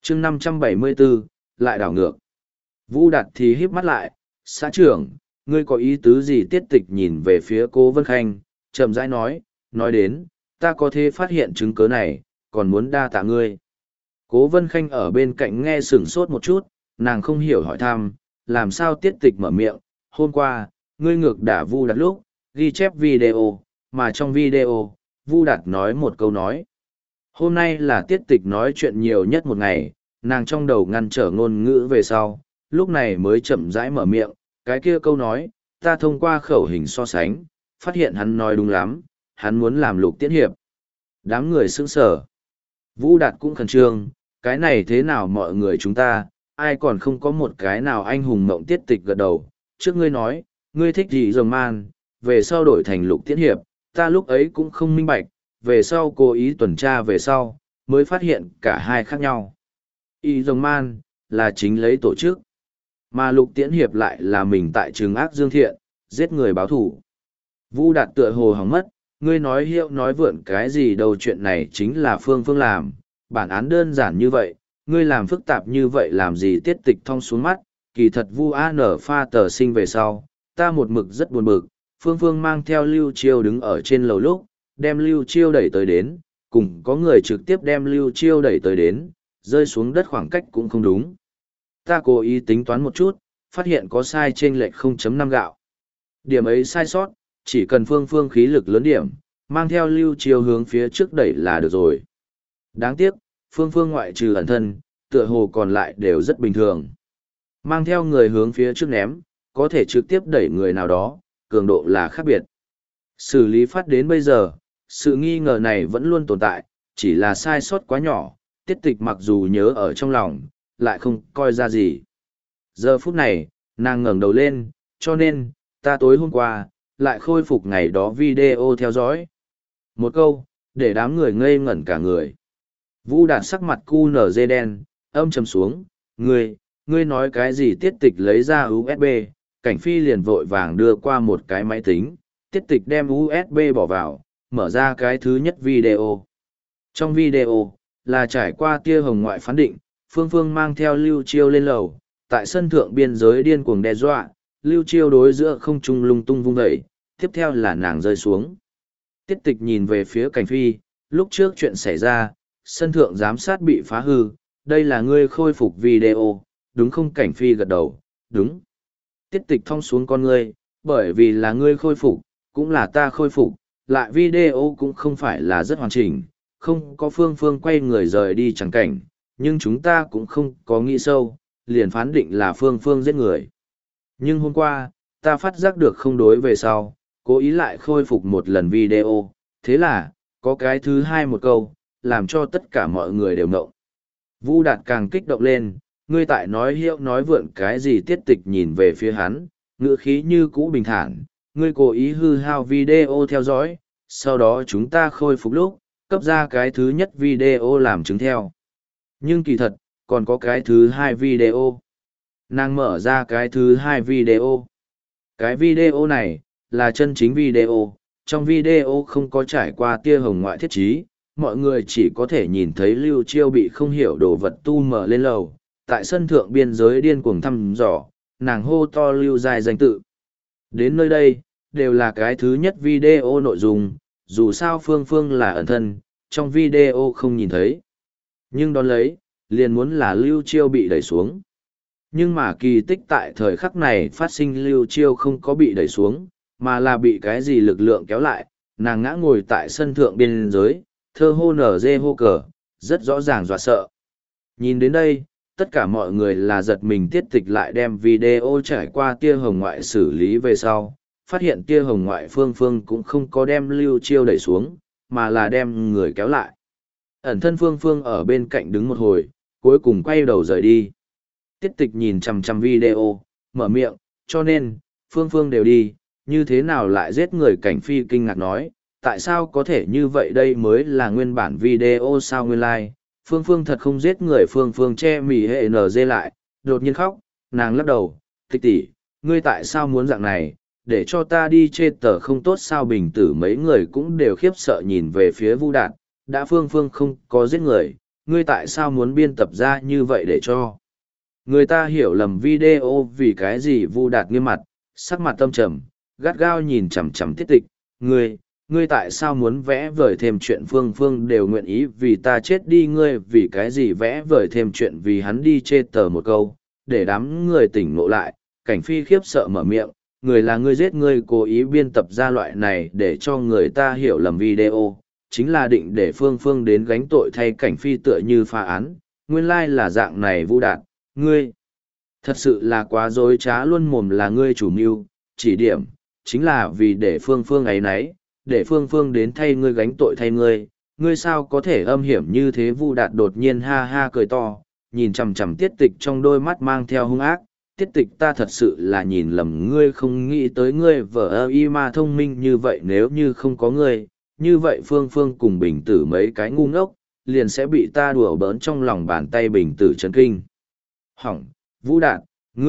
chương 574, lại đảo ngược. Vũ Đạt thì híp mắt lại, xã trưởng, ngươi có ý tứ gì? Tiết tịch nhìn về phía Cố Vân Khanh, chậm rãi nói đến, ta có thể phát hiện chứng cớ này, còn muốn đa tạ ngươi. Cố Vân Khanh ở bên cạnh nghe sửng sốt một chút, nàng không hiểu hỏi thăm, làm sao Tiết tịch mở miệng, hôm qua, ngươi ngược đả Vu Đạt lúc, ghi chép video, mà trong video, Vu Đạt nói một câu nói. Hôm nay là Tiết tịch nói chuyện nhiều nhất một ngày, nàng trong đầu ngăn trở ngôn ngữ về sau, lúc này mới chậm rãi mở miệng, cái kia câu nói, ta thông qua khẩu hình so sánh, phát hiện hắn nói đúng lắm, hắn muốn làm Lục Tiễn Hiệp. Đám người sững sờ. Vũ Đạt cũng khẩn trương, cái này thế nào mọi người chúng ta, ai còn không có một cái nào anh hùng mộng. Tiết tịch gật đầu, trước ngươi nói, ngươi thích gì rồng man, về sau đổi thành Lục Tiễn Hiệp, ta lúc ấy cũng không minh bạch, về sau cố ý tuần tra về sau, mới phát hiện cả hai khác nhau. Y rồng man, là chính lấy tổ chức, mà Lục Tiễn Hiệp lại là mình tại trường ác dương thiện, giết người báo thủ. Vũ Đạt tựa hồ hỏng mất, ngươi nói hiệu nói vượn cái gì đâu, chuyện này chính là Phương Phương làm, bản án đơn giản như vậy, ngươi làm phức tạp như vậy làm gì? Tiết tịch thong xuống mắt, kỳ thật Vu An ở pha tờ sinh về sau, ta một mực rất buồn bực. Phương Phương mang theo Lưu Chiêu đứng ở trên lầu lúc, đem Lưu Chiêu đẩy tới đến, cùng có người trực tiếp đem Lưu Chiêu đẩy tới đến, rơi xuống đất khoảng cách cũng không đúng. Ta cố ý tính toán một chút, phát hiện có sai chênh lệch 0.5 gạo. Điểm ấy sai sót, chỉ cần Phương Phương khí lực lớn điểm, mang theo Lưu Chiêu hướng phía trước đẩy là được rồi. Đáng tiếc, Phương Phương ngoại trừ ẩn thân, tựa hồ còn lại đều rất bình thường. Mang theo người hướng phía trước ném, có thể trực tiếp đẩy người nào đó, cường độ là khác biệt. Xử lý phát đến bây giờ, sự nghi ngờ này vẫn luôn tồn tại, chỉ là sai sót quá nhỏ, Tiết tịch mặc dù nhớ ở trong lòng, lại không coi ra gì. Giờ phút này, nàng ngẩng đầu lên, cho nên, ta tối hôm qua, lại khôi phục ngày đó video theo dõi. Một câu, để đám người ngây ngẩn cả người. Vũ Đạt sắc mặt cu nở dê đen, âm trầm xuống, ngươi nói cái gì? Tiết tịch lấy ra USB, Cảnh Phi liền vội vàng đưa qua một cái máy tính, Tiết tịch đem USB bỏ vào, mở ra cái thứ nhất video. Trong video, là trải qua tia hồng ngoại phán định, Phương Phương mang theo Lưu Chiêu lên lầu, tại sân thượng biên giới điên cuồng đe dọa, Lưu Chiêu đối giữa không trung lung tung vung dậy, tiếp theo là nàng rơi xuống. Tiết tịch nhìn về phía Cảnh Phi, lúc trước chuyện xảy ra, sân thượng giám sát bị phá hư, đây là ngươi khôi phục video, đúng không? Cảnh Phi gật đầu, đúng. Tiết tịch thong xuống con ngươi, bởi vì là ngươi khôi phục, cũng là ta khôi phục, lại video cũng không phải là rất hoàn chỉnh, không có Phương Phương quay người rời đi chẳng cảnh, nhưng chúng ta cũng không có nghĩ sâu, liền phán định là Phương Phương giết người. Nhưng hôm qua, ta phát giác được không đối về sau, cố ý lại khôi phục một lần video, thế là, có cái thứ hai một câu, làm cho tất cả mọi người đều ngộng. Vũ Đạt càng kích động lên, ngươi tại nói hiệu nói vượn cái gì? Tiết tịch nhìn về phía hắn, ngữ khí như cũ bình thản, ngươi cố ý hư hao video theo dõi, sau đó chúng ta khôi phục lúc, cấp ra cái thứ nhất video làm chứng theo. Nhưng kỳ thật, còn có cái thứ hai video. Nàng mở ra cái thứ hai video. Cái video này, là chân chính video, trong video không có trải qua tia hồng ngoại thiết trí, mọi người chỉ có thể nhìn thấy Lưu Chiêu bị không hiểu đồ vật tu mở lên lầu, tại sân thượng biên giới điên cuồng thăm dò, nàng hô to Lưu dài danh tự. Đến nơi đây, đều là cái thứ nhất video nội dung, dù sao Phương Phương là ẩn thân, trong video không nhìn thấy. Nhưng đón lấy, liền muốn là Lưu Chiêu bị đẩy xuống. Nhưng mà kỳ tích tại thời khắc này phát sinh, Lưu Chiêu không có bị đẩy xuống, mà là bị cái gì lực lượng kéo lại, nàng ngã ngồi tại sân thượng biên giới, thơ hô nở dê hô cờ, rất rõ ràng dọa sợ. Nhìn đến đây, tất cả mọi người là giật mình. Tiết tịch lại đem video trải qua tia hồng ngoại xử lý về sau, phát hiện tia hồng ngoại Phương Phương cũng không có đem Lưu Chiêu đẩy xuống, mà là đem người kéo lại. Ẩn thân Phương Phương ở bên cạnh đứng một hồi, cuối cùng quay đầu rời đi. Tiết tịch nhìn chằm chằm video, mở miệng, cho nên, Phương Phương đều đi, như thế nào lại giết người? Cảnh Phi kinh ngạc nói, tại sao có thể như vậy? Đây mới là nguyên bản video sao? Nguyên lai, Phương Phương thật không giết người. Phương Phương che mỉ hệ nở dê lại, đột nhiên khóc, nàng lắc đầu, tịch tỷ, ngươi tại sao muốn dạng này, để cho ta đi chê tờ không tốt sao? Bình tử mấy người cũng đều khiếp sợ nhìn về phía Vu Đạt, đã Phương Phương không có giết người, ngươi tại sao muốn biên tập ra như vậy để cho người ta hiểu lầm video? Vì cái gì? Vu Đạt nghiêm mặt, sắc mặt tâm trầm, gắt gao nhìn chằm chằm Tiết Tịch. Ngươi tại sao muốn vẽ vời thêm chuyện Phương Phương đều nguyện ý vì ta chết đi? Ngươi vì cái gì vẽ vời thêm chuyện vì hắn đi chê tờ một câu, để đám người tỉnh ngộ lại? Cảnh Phi khiếp sợ mở miệng, người là ngươi giết, ngươi cố ý biên tập ra loại này để cho người ta hiểu lầm video, chính là định để Phương Phương đến gánh tội thay Cảnh Phi tựa như phá án. Nguyên lai là dạng này. Vu Đạt, ngươi thật sự là quá dối trá luôn mồm. Là ngươi chủ mưu, chỉ điểm, chính là vì để Phương Phương ấy nấy, để Phương Phương đến thay ngươi gánh tội thay ngươi. Ngươi sao có thể âm hiểm như thế? Vu Đạt đột nhiên ha ha cười to, nhìn chằm chằm Tiết Tịch, trong đôi mắt mang theo hung ác. Tiết Tịch, ta thật sự là nhìn lầm ngươi, không nghĩ tới ngươi vợ y mà thông minh như vậy. Nếu như không có ngươi, như vậy Phương Phương cùng Bình Tử mấy cái ngu ngốc liền sẽ bị ta đùa bỡn trong lòng bàn tay. Bình Tử chấn kinh. Hỏng, Vu Đạt,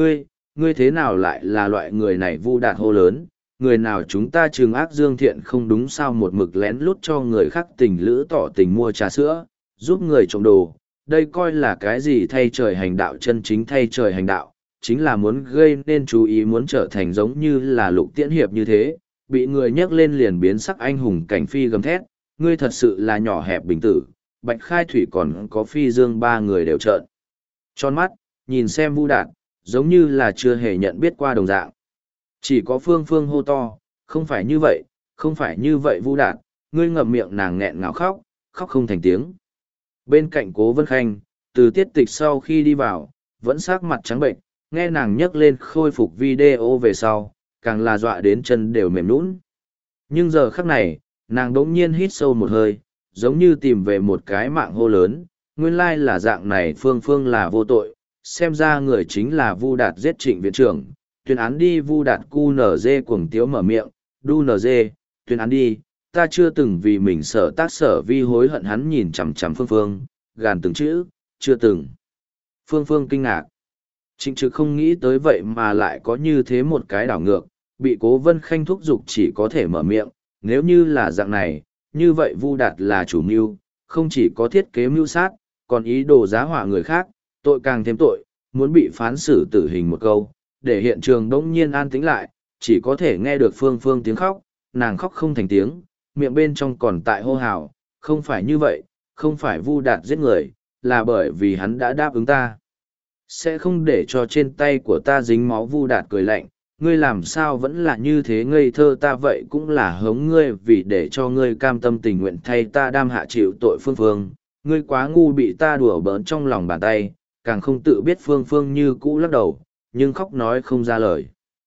ngươi thế nào lại là loại người này? Vu Đạt hô lớn, người nào chúng ta trừng ác dương thiện không đúng sao? Một mực lén lút cho người khác tình lữ tỏ tình mua trà sữa, giúp người trộm đồ, đây coi là cái gì? Thay trời hành đạo, chân chính thay trời hành đạo, chính là muốn gây nên chú ý, muốn trở thành giống như là Lục Tiễn Hiệp như thế, bị người nhắc lên liền biến sắc anh hùng. Cảnh Phi gầm thét, ngươi thật sự là nhỏ hẹp. Bình Tử, Bạch Khai Thủy còn có Phi Dương ba người đều trợn tròn mắt, nhìn xem Vu Đạt, giống như là chưa hề nhận biết qua đồng dạng. Chỉ có Phương Phương hô to, không phải như vậy, không phải như vậy. Vu Đạt, ngươi ngậm miệng. Nàng nghẹn ngào khóc, khóc không thành tiếng. Bên cạnh Cố Vân Khanh, từ Tiết Tịch sau khi đi vào, vẫn sắc mặt trắng bệnh, nghe nàng nhắc lên khôi phục video về sau, càng là dọa đến chân đều mềm nhũn. Nhưng giờ khắc này, nàng đống nhiên hít sâu một hơi, giống như tìm về một cái mạng, hô lớn, nguyên lai là dạng này. Phương Phương là vô tội, xem ra người chính là Vu Đạt giết Trịnh viện trưởng, tuyên án đi. Vu Đạt cu nở dê cuồng tiếu mở miệng, đu nở dê, tuyên án đi, ta chưa từng vì mình sở tác sở vi hối hận. Hắn nhìn chằm chằm Phương Phương, gàn từng chữ, chưa từng. Phương Phương kinh ngạc, Trịnh Trực không nghĩ tới vậy mà lại có như thế một cái đảo ngược, bị Cố Vân Khanh thúc giục chỉ có thể mở miệng. Nếu như là dạng này, như vậy Vu Đạt là chủ mưu, không chỉ có thiết kế mưu sát, còn ý đồ giá họa người khác, tội càng thêm tội, muốn bị phán xử tử hình một câu. Để hiện trường đống nhiên an tĩnh lại, chỉ có thể nghe được Phương Phương tiếng khóc, nàng khóc không thành tiếng, miệng bên trong còn tại hô hào, không phải như vậy, không phải Vu Đạt giết người, là bởi vì hắn đã đáp ứng ta sẽ không để cho trên tay của ta dính máu. Vu Đạt cười lạnh, ngươi làm sao vẫn là như thế ngây thơ? Ta vậy cũng là hống ngươi vì để cho ngươi cam tâm tình nguyện thay ta đam hạ chịu tội. Phương Phương, ngươi quá ngu, bị ta đùa bỡn trong lòng bàn tay, càng không tự biết. Phương Phương như cũ lắc đầu, nhưng khóc nói không ra lời.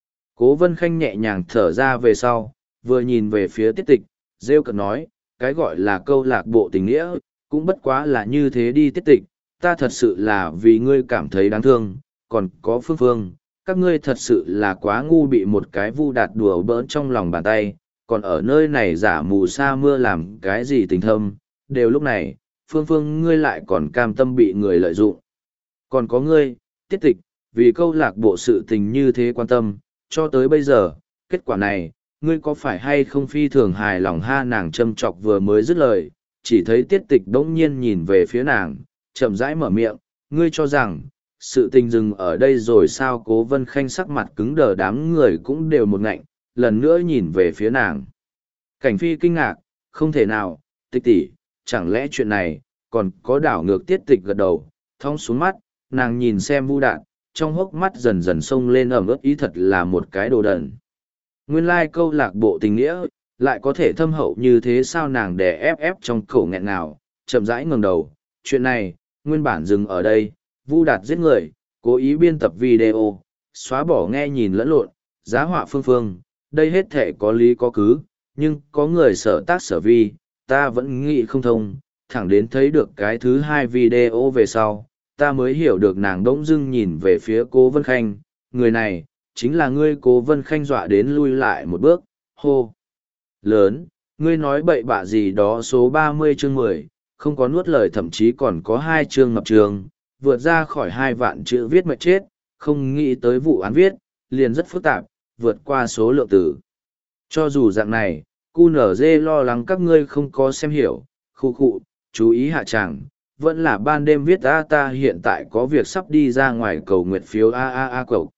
Cố Vân Khanh nhẹ nhàng thở ra về sau, vừa nhìn về phía Tiết Tịch, rêu cợt nói, cái gọi là câu lạc bộ tình nghĩa, cũng bất quá là như thế đi. Tiết Tịch, ta thật sự là vì ngươi cảm thấy đáng thương, còn có Phương Phương, các ngươi thật sự là quá ngu, bị một cái Vu Đạt đùa bỡn trong lòng bàn tay, còn ở nơi này giả mù sa mưa làm cái gì tình thâm. Đều lúc này, Phương Phương ngươi lại còn cam tâm bị người lợi dụng. Còn có ngươi, Tiết Tịch, vì câu lạc bộ sự tình như thế quan tâm, cho tới bây giờ, kết quả này, ngươi có phải hay không phi thường hài lòng? Ha, nàng châm chọc vừa mới dứt lời, chỉ thấy Tiết Tịch đống nhiên nhìn về phía nàng, chậm rãi mở miệng, ngươi cho rằng, sự tình dừng ở đây rồi sao? Cố Vân Khanh sắc mặt cứng đờ, đám người cũng đều một ngạnh, lần nữa nhìn về phía nàng. Cảnh Phi kinh ngạc, không thể nào, Tịch tỷ, chẳng lẽ chuyện này, còn có đảo ngược? Tiết Tịch gật đầu, thong xuống mắt, nàng nhìn xem Vu Đạt, trong hốc mắt dần dần sông lên ẩm ướt, ý thật là một cái đồ đần. Nguyên lai câu lạc bộ tình nghĩa, lại có thể thâm hậu như thế sao? Nàng đè ép trong khẩu nghẹn ngào, chậm rãi ngẩng đầu, chuyện này, nguyên bản dừng ở đây, Vu Đạt giết người, cố ý biên tập video, xóa bỏ nghe nhìn lẫn lộn, giá họa Phương Phương, đây hết thể có lý có cứ, nhưng có người sở tác sở vi, ta vẫn nghĩ không thông, thẳng đến thấy được cái thứ hai video về sau, ta mới hiểu được. Nàng đỗng dưng nhìn về phía Cố Vân Khanh, người này, chính là ngươi. Cố Vân Khanh dọa đến lui lại một bước, hô lớn, ngươi nói bậy bạ gì đó? Số 30 chương 10, không có nuốt lời, thậm chí còn có 2 chương ngập trường, vượt ra khỏi 2 vạn chữ viết mệt chết, không nghĩ tới vụ án viết, liền rất phức tạp, vượt qua số lượng từ. Cho dù dạng này, QNZ lo lắng các ngươi không có xem hiểu, khu khụ, chú ý hạ tràng, vẫn là ban đêm viết a ta hiện tại có việc sắp đi ra ngoài cầu nguyện phiếu a a a cậu.